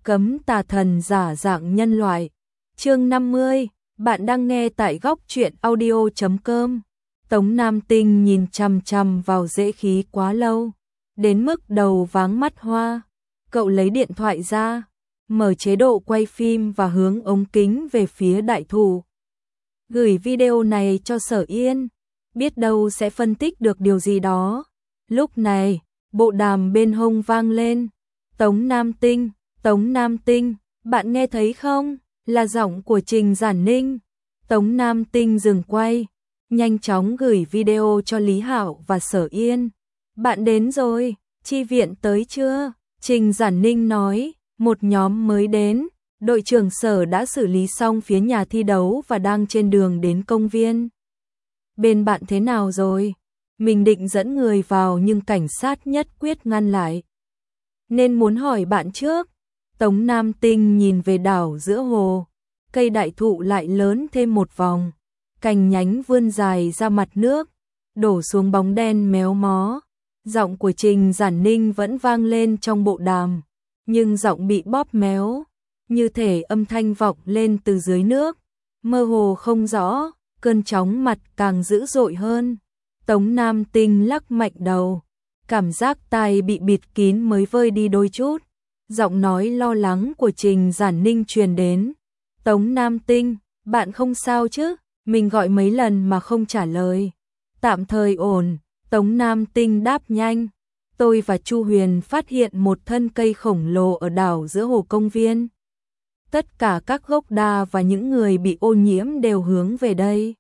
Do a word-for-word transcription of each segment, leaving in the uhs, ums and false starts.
cấm tà thần giả dạng nhân loại. Chương năm mươi, bạn đang nghe tại góc truyện audio chấm com. Tống Nam Tinh nhìn chằm chằm vào Dễ Khí quá lâu, đến mức đầu váng mắt hoa. Cậu lấy điện thoại ra, mở chế độ quay phim và hướng ống kính về phía đại thụ. Gửi video này cho Sở Yên, biết đâu sẽ phân tích được điều gì đó. Lúc này, bộ đàm bên hông vang lên. Tống Nam Tinh, Tống Nam Tinh, bạn nghe thấy không? Là giọng của Trình Giản Ninh. Tống Nam Tinh dừng quay, nhanh chóng gửi video cho Lý Hạo và Sở Yên. Bạn đến rồi, chi viện tới chưa? Trình Giản Ninh nói, một nhóm mới đến, đội trưởng Sở đã xử lý xong phía nhà thi đấu và đang trên đường đến công viên. Bên bạn thế nào rồi? Mình định dẫn người vào nhưng cảnh sát nhất quyết ngăn lại. Nên muốn hỏi bạn trước. Tống Nam Tinh nhìn về đảo giữa hồ, cây đại thụ lại lớn thêm một vòng, cành nhánh vươn dài ra mặt nước, đổ xuống bóng đen méo mó. Giọng của Trình Giản Ninh vẫn vang lên trong bộ đàm, nhưng giọng bị bóp méo, như thể âm thanh vọng lên từ dưới nước, mơ hồ không rõ, cơn chóng mặt càng dữ dội hơn. Tống Nam Tinh lắc mạnh đầu, cảm giác tai bị bịt kín mới vơi đi đôi chút. Giọng nói lo lắng của Trình Giản Ninh truyền đến. Tống Nam Tinh, bạn không sao chứ? Mình gọi mấy lần mà không trả lời. Tạm thời ổn. Tống Nam Tinh đáp nhanh. Tôi và Chu Huyền phát hiện một thân cây khổng lồ ở đảo giữa hồ công viên. Tất cả các gốc đa và những người bị ô nhiễm đều hướng về đây.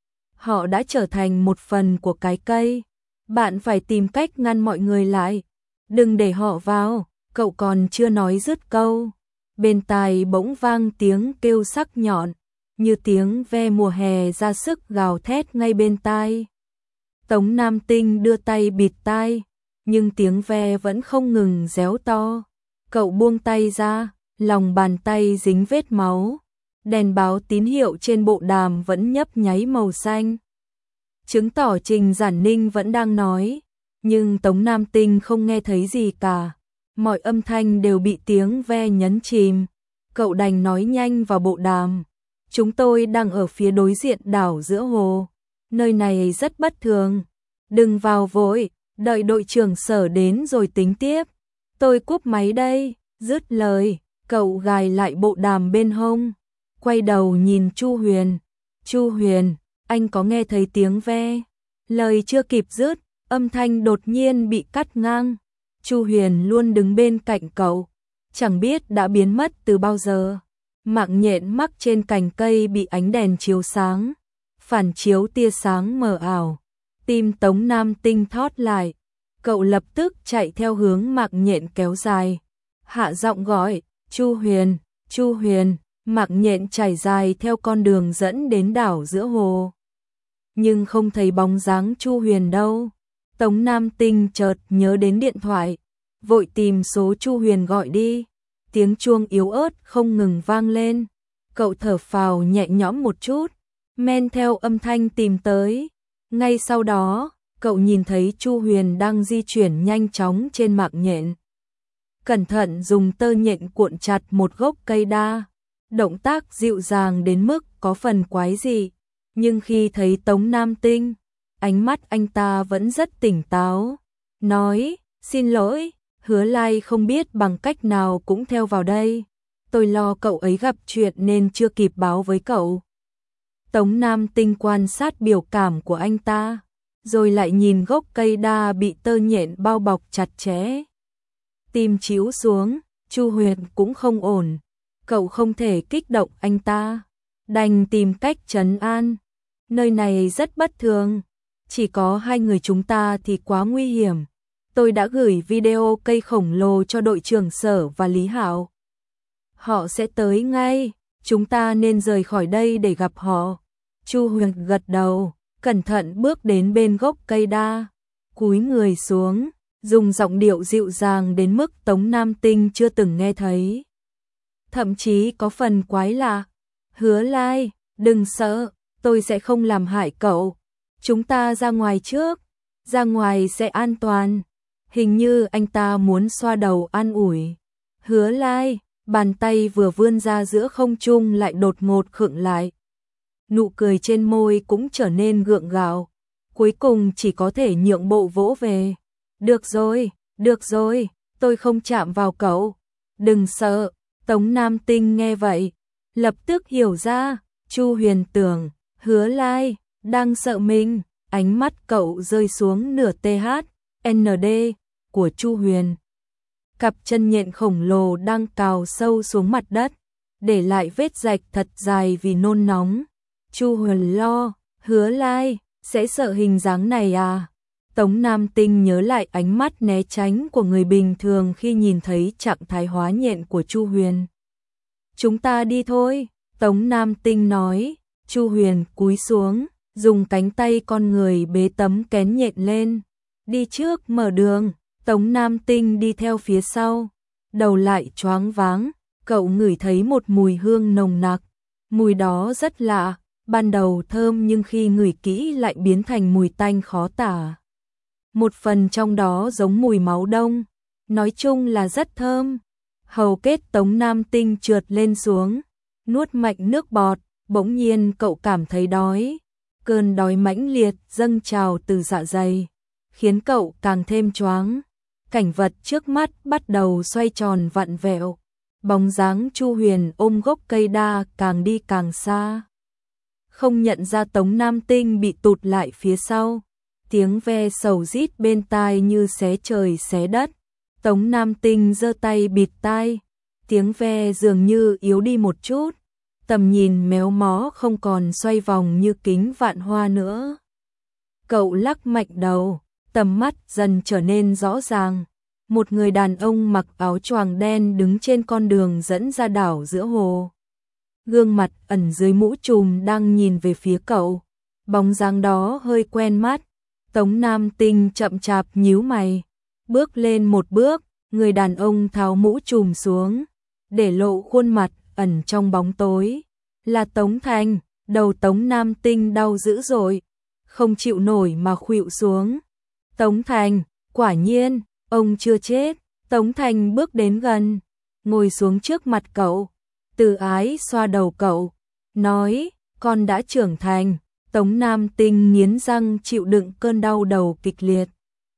Họ đã trở thành một phần của cái cây. Bạn phải tìm cách ngăn mọi người lại. Đừng để họ vào. Cậu còn chưa nói dứt câu, bên tai bỗng vang tiếng kêu sắc nhọn, như tiếng ve mùa hè ra sức gào thét ngay bên tai. Tống Nam Tinh đưa tay bịt tai, nhưng tiếng ve vẫn không ngừng réo to. Cậu buông tay ra, lòng bàn tay dính vết máu. Đèn báo tín hiệu trên bộ đàm vẫn nhấp nháy màu xanh, chứng tỏ Trình Giản Ninh vẫn đang nói, nhưng Tống Nam Tinh không nghe thấy gì cả. Mọi âm thanh đều bị tiếng ve nhấn chìm. Cậu đành nói nhanh vào bộ đàm. Chúng tôi đang ở phía đối diện đảo giữa hồ. Nơi này rất bất thường. Đừng vào vội, đợi đội trưởng Sở đến rồi tính tiếp. Tôi cúp máy đây. Dứt lời, cậu gài lại bộ đàm bên hông, quay đầu nhìn Chu Huyền. Chu Huyền, anh có nghe thấy tiếng ve? Lời chưa kịp dứt, âm thanh đột nhiên bị cắt ngang. Chu Huyền luôn đứng bên cạnh cậu, chẳng biết đã biến mất từ bao giờ. Mạng nhện mắc trên cành cây bị ánh đèn chiếu sáng, phản chiếu tia sáng mờ ảo. Tim Tống Nam Tinh thót lại, cậu lập tức chạy theo hướng mạng nhện kéo dài. Hạ giọng gọi, Chu Huyền, Chu Huyền, mạng nhện chảy dài theo con đường dẫn đến đảo giữa hồ. Nhưng không thấy bóng dáng Chu Huyền đâu. Tống Nam Tinh chợt nhớ đến điện thoại, vội tìm số Chu Huyền gọi đi. Tiếng chuông yếu ớt không ngừng vang lên. Cậu thở phào nhẹ nhõm một chút, men theo âm thanh tìm tới. Ngay sau đó, cậu nhìn thấy Chu Huyền đang di chuyển nhanh chóng trên mạng nhện. Cẩn thận dùng tơ nhện cuộn chặt một gốc cây đa. Động tác dịu dàng đến mức có phần quái dị, nhưng khi thấy Tống Nam Tinh, ánh mắt anh ta vẫn rất tỉnh táo. Nói, xin lỗi, Hứa Lai không biết bằng cách nào cũng theo vào đây. Tôi lo cậu ấy gặp chuyện nên chưa kịp báo với cậu. Tống Nam Tinh quan sát biểu cảm của anh ta, rồi lại nhìn gốc cây đa bị tơ nhện bao bọc chặt chẽ. Tim chíu xuống, Chu Huyền cũng không ổn. Cậu không thể kích động anh ta, đành tìm cách trấn an. Nơi này rất bất thường. Chỉ có hai người chúng ta thì quá nguy hiểm. Tôi đã gửi video cây khổng lồ cho đội trưởng Sở và Lý Hạo. Họ sẽ tới ngay, chúng ta nên rời khỏi đây để gặp họ. Chu Huyền gật đầu, cẩn thận bước đến bên gốc cây đa, cúi người xuống, dùng giọng điệu dịu dàng đến mức Tống Nam Tinh chưa từng nghe thấy. Thậm chí có phần quái lạ. Hứa Lai, đừng sợ, tôi sẽ không làm hại cậu. Chúng ta ra ngoài trước, ra ngoài sẽ an toàn. Hình như anh ta muốn xoa đầu an ủi. Hứa Lai, bàn tay vừa vươn ra giữa không trung lại đột ngột khựng lại. Nụ cười trên môi cũng trở nên gượng gạo, cuối cùng chỉ có thể nhượng bộ vỗ về. Được rồi, được rồi, tôi không chạm vào cậu. Đừng sợ. Tống Nam Tinh nghe vậy, lập tức hiểu ra, Chu Huyền tưởng, Hứa Lai đang sợ mình. Ánh mắt cậu rơi xuống nửa tê hát en đê của Chu Huyền. Cặp chân nhện khổng lồ đang cào sâu xuống mặt đất, để lại vết rạch thật dài vì nôn nóng. Chu Huyền lo, Hứa Lai sẽ sợ hình dáng này à? Tống Nam Tinh nhớ lại ánh mắt né tránh của người bình thường khi nhìn thấy trạng thái hóa nhện của Chu Huyền. Chúng ta đi thôi, Tống Nam Tinh nói. Chu Huyền cúi xuống, dùng cánh tay con người bế tấm kén nhện lên. Đi trước mở đường, Tống Nam Tinh đi theo phía sau. Đầu lại choáng váng, cậu ngửi thấy một mùi hương nồng nặc. Mùi đó rất lạ, ban đầu thơm nhưng khi ngửi kỹ lại biến thành mùi tanh khó tả. Một phần trong đó giống mùi máu đông, nói chung là rất thơm. Hầu kết Tống Nam Tinh trượt lên xuống, nuốt mạnh nước bọt, bỗng nhiên cậu cảm thấy đói. Cơn đói mãnh liệt dâng trào từ dạ dày, khiến cậu càng thêm choáng. Cảnh vật trước mắt bắt đầu xoay tròn vặn vẹo, bóng dáng Chu Huyền ôm gốc cây đa càng đi càng xa. Không nhận ra Tống Nam Tinh bị tụt lại phía sau, tiếng ve sầu rít bên tai như xé trời xé đất. Tống Nam Tinh giơ tay bịt tai, tiếng ve dường như yếu đi một chút, tầm nhìn méo mó không còn xoay vòng như kính vạn hoa nữa. Cậu lắc mạnh đầu, tầm mắt dần trở nên rõ ràng. Một người đàn ông mặc áo choàng đen đứng trên con đường dẫn ra đảo giữa hồ. Gương mặt ẩn dưới mũ trùm đang nhìn về phía cậu. Bóng dáng đó hơi quen mắt. Tống Nam Tinh chậm chạp nhíu mày, bước lên một bước, người đàn ông tháo mũ trùm xuống, để lộ khuôn mặt ẩn trong bóng tối. Là Tống Thành. Đầu Tống Nam Tinh đau dữ dội, không chịu nổi mà khuỵu xuống. Tống Thành, quả nhiên, ông chưa chết. Tống Thành bước đến gần, ngồi xuống trước mặt cậu, từ ái xoa đầu cậu, nói, con đã trưởng thành. Tống Nam Tinh nghiến răng chịu đựng cơn đau đầu kịch liệt,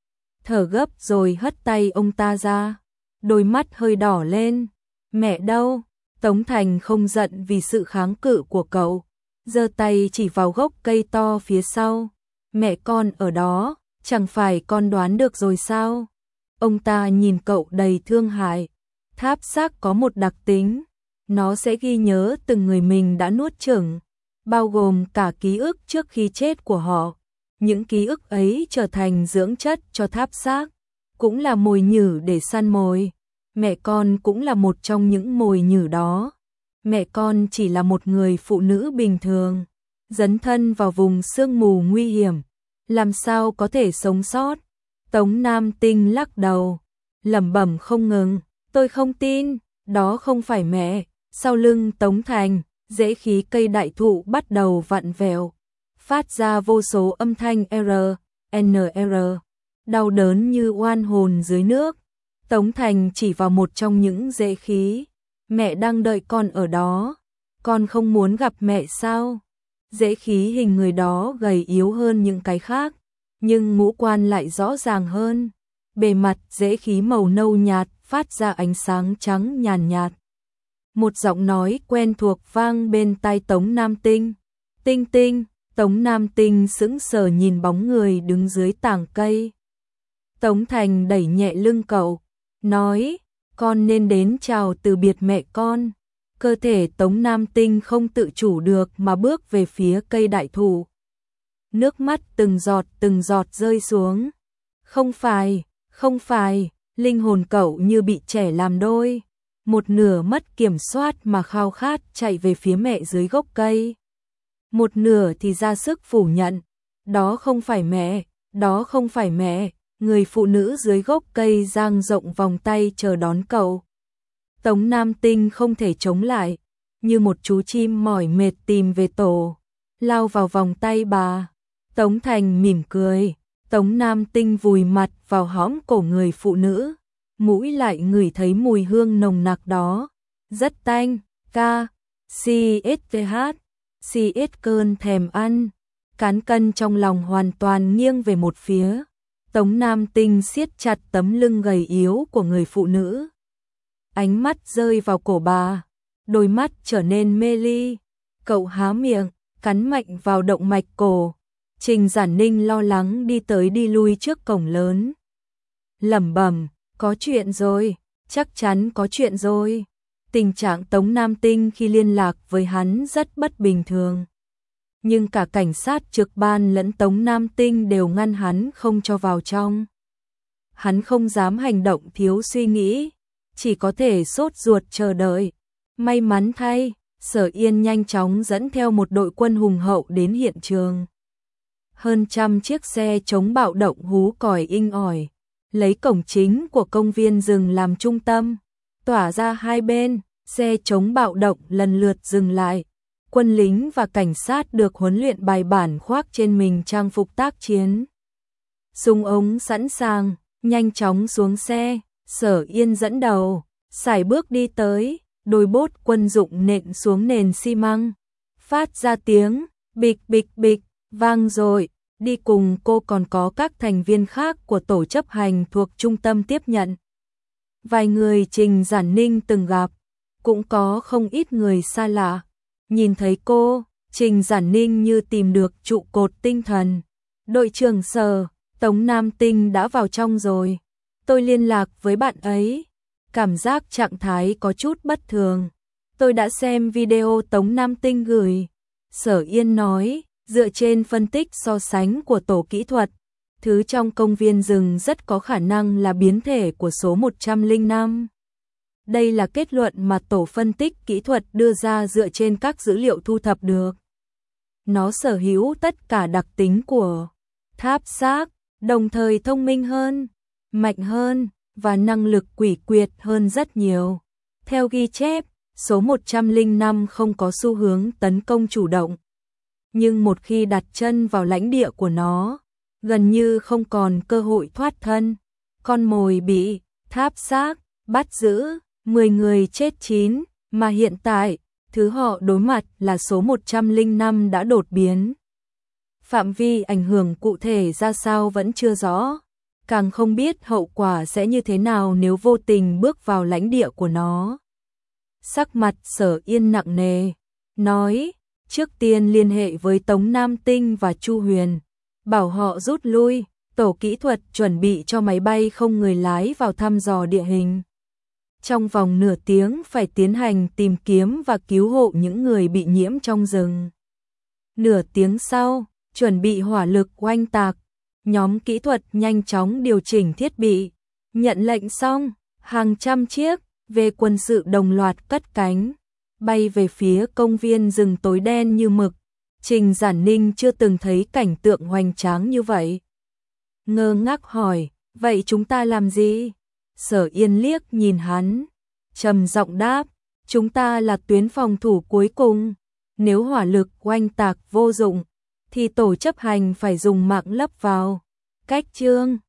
thở gấp rồi hất tay ông ta ra, đôi mắt hơi đỏ lên. Mẹ đâu? Tống Thành không giận vì sự kháng cự của cậu, giơ tay chỉ vào gốc cây to phía sau. Mẹ con ở đó, chẳng phải con đoán được rồi sao? Ông ta nhìn cậu đầy thương hại. Tháp xác có một đặc tính, nó sẽ ghi nhớ từng người mình đã nuốt chửng, bao gồm cả ký ức trước khi chết của họ. Những ký ức ấy trở thành dưỡng chất cho tháp xác, cũng là mồi nhử để săn mồi. Mẹ con cũng là một trong những mồi nhử đó. Mẹ con chỉ là một người phụ nữ bình thường, dấn thân vào vùng sương mù nguy hiểm, làm sao có thể sống sót. Tống Nam Tinh lắc đầu, lẩm bẩm không ngừng, tôi không tin, đó không phải mẹ. Sau lưng Tống Thành, rễ khí cây đại thụ bắt đầu vặn vẹo, phát ra vô số âm thanh R, N R, đau đớn như oan hồn dưới nước. Tống Thành chỉ vào một trong những rễ khí, mẹ đang đợi con ở đó, con không muốn gặp mẹ sao? Rễ khí hình người đó gầy yếu hơn những cái khác, nhưng ngũ quan lại rõ ràng hơn. Bề mặt rễ khí màu nâu nhạt phát ra ánh sáng trắng nhàn nhạt. Một giọng nói quen thuộc vang bên tai Tống Nam Tinh. Tinh Tinh. Tống Nam Tinh sững sờ nhìn bóng người đứng dưới tảng cây. Tống Thành đẩy nhẹ lưng cậu, nói, con nên đến chào từ biệt mẹ con. Cơ thể Tống Nam Tinh không tự chủ được mà bước về phía cây đại thụ. Nước mắt từng giọt từng giọt rơi xuống. Không phải, không phải, linh hồn cậu như bị trẻ làm đôi. Một nửa mất kiểm soát mà khao khát chạy về phía mẹ dưới gốc cây. Một nửa thì ra sức phủ nhận, đó không phải mẹ, đó không phải mẹ. Người phụ nữ dưới gốc cây dang rộng vòng tay chờ đón cậu. Tống Nam Tinh không thể chống lại, như một chú chim mỏi mệt tìm về tổ, lao vào vòng tay bà. Tống Thành mỉm cười, Tống Nam Tinh vùi mặt vào hõm cổ người phụ nữ, mũi lại ngửi thấy mùi hương nồng nặc đó. rất tanh, ca, xê ét tê hát, xê ét cơn thèm ăn, cán cân trong lòng hoàn toàn nghiêng về một phía. Tống Nam Tinh siết chặt tấm lưng gầy yếu của người phụ nữ. Ánh mắt rơi vào cổ bà, đôi mắt trở nên mê ly. Cậu há miệng, cắn mạnh vào động mạch cổ. Trình Giản Ninh lo lắng đi tới đi lui trước cổng lớn. Lẩm bẩm, có chuyện rồi, chắc chắn có chuyện rồi. Tình trạng Tống Nam Tinh khi liên lạc với hắn rất bất bình thường. Nhưng cả cảnh sát trực ban lẫn Tống Nam Tinh đều ngăn hắn không cho vào trong. Hắn không dám hành động thiếu suy nghĩ, chỉ có thể sốt ruột chờ đợi. May mắn thay, Sở Yên nhanh chóng dẫn theo một đội quân hùng hậu đến hiện trường. Hơn trăm chiếc xe chống bạo động hú còi inh ỏi, lấy cổng chính của công viên rừng làm trung tâm, tỏa ra hai bên, xe chống bạo động lần lượt dừng lại. Quân lính và cảnh sát được huấn luyện bài bản khoác trên mình trang phục tác chiến. Súng ống sẵn sàng, nhanh chóng xuống xe, Sở Yên dẫn đầu, sải bước đi tới, đôi bốt quân dụng nện xuống nền xi măng, phát ra tiếng bịch bịch bịch, vang dội. Đi cùng cô còn có các thành viên khác của tổ chấp hành thuộc trung tâm tiếp nhận. Vài người Trình Giản Ninh từng gặp, cũng có không ít người xa lạ. Nhìn thấy cô, Trình Giản Ninh như tìm được trụ cột tinh thần. Đội trưởng Sở, Tống Nam Tinh đã vào trong rồi. Tôi liên lạc với bạn ấy. Cảm giác trạng thái có chút bất thường. Tôi đã xem video Tống Nam Tinh gửi. Sở Yên nói, dựa trên phân tích so sánh của tổ kỹ thuật, thứ trong công viên rừng rất có khả năng là biến thể của số một trăm lẻ năm. Đây là kết luận mà tổ phân tích kỹ thuật đưa ra dựa trên các dữ liệu thu thập được. Nó sở hữu tất cả đặc tính của tháp xác, đồng thời thông minh hơn, mạnh hơn và năng lực quỷ quyệt hơn rất nhiều. Theo ghi chép, số một trăm lẻ năm không có xu hướng tấn công chủ động. Nhưng một khi đặt chân vào lãnh địa của nó, gần như không còn cơ hội thoát thân. Con mồi bị tháp xác bắt giữ, mười người chết chín, mà hiện tại, thứ họ đối mặt là số một trăm lẻ năm đã đột biến. Phạm vi ảnh hưởng cụ thể ra sao vẫn chưa rõ, càng không biết hậu quả sẽ như thế nào nếu vô tình bước vào lãnh địa của nó. Sắc mặt Sở Yên nặng nề, nói, trước tiên liên hệ với Tống Nam Tinh và Chu Huyền, bảo họ rút lui, tổ kỹ thuật chuẩn bị cho máy bay không người lái vào thăm dò địa hình. Trong vòng nửa tiếng phải tiến hành tìm kiếm và cứu hộ những người bị nhiễm trong rừng. Nửa tiếng sau, chuẩn bị hỏa lực oanh tạc, nhóm kỹ thuật nhanh chóng điều chỉnh thiết bị. Nhận lệnh xong, hàng trăm chiếc về quân sự đồng loạt cất cánh, bay về phía công viên rừng tối đen như mực. Trình Giản Ninh chưa từng thấy cảnh tượng hoành tráng như vậy. Ngơ ngác hỏi, vậy chúng ta làm gì? Sở Yên liếc nhìn hắn, trầm giọng đáp, chúng ta là tuyến phòng thủ cuối cùng. Nếu hỏa lực oanh tạc vô dụng, thì tổ chấp hành phải dùng mạng lấp vào. Cách chương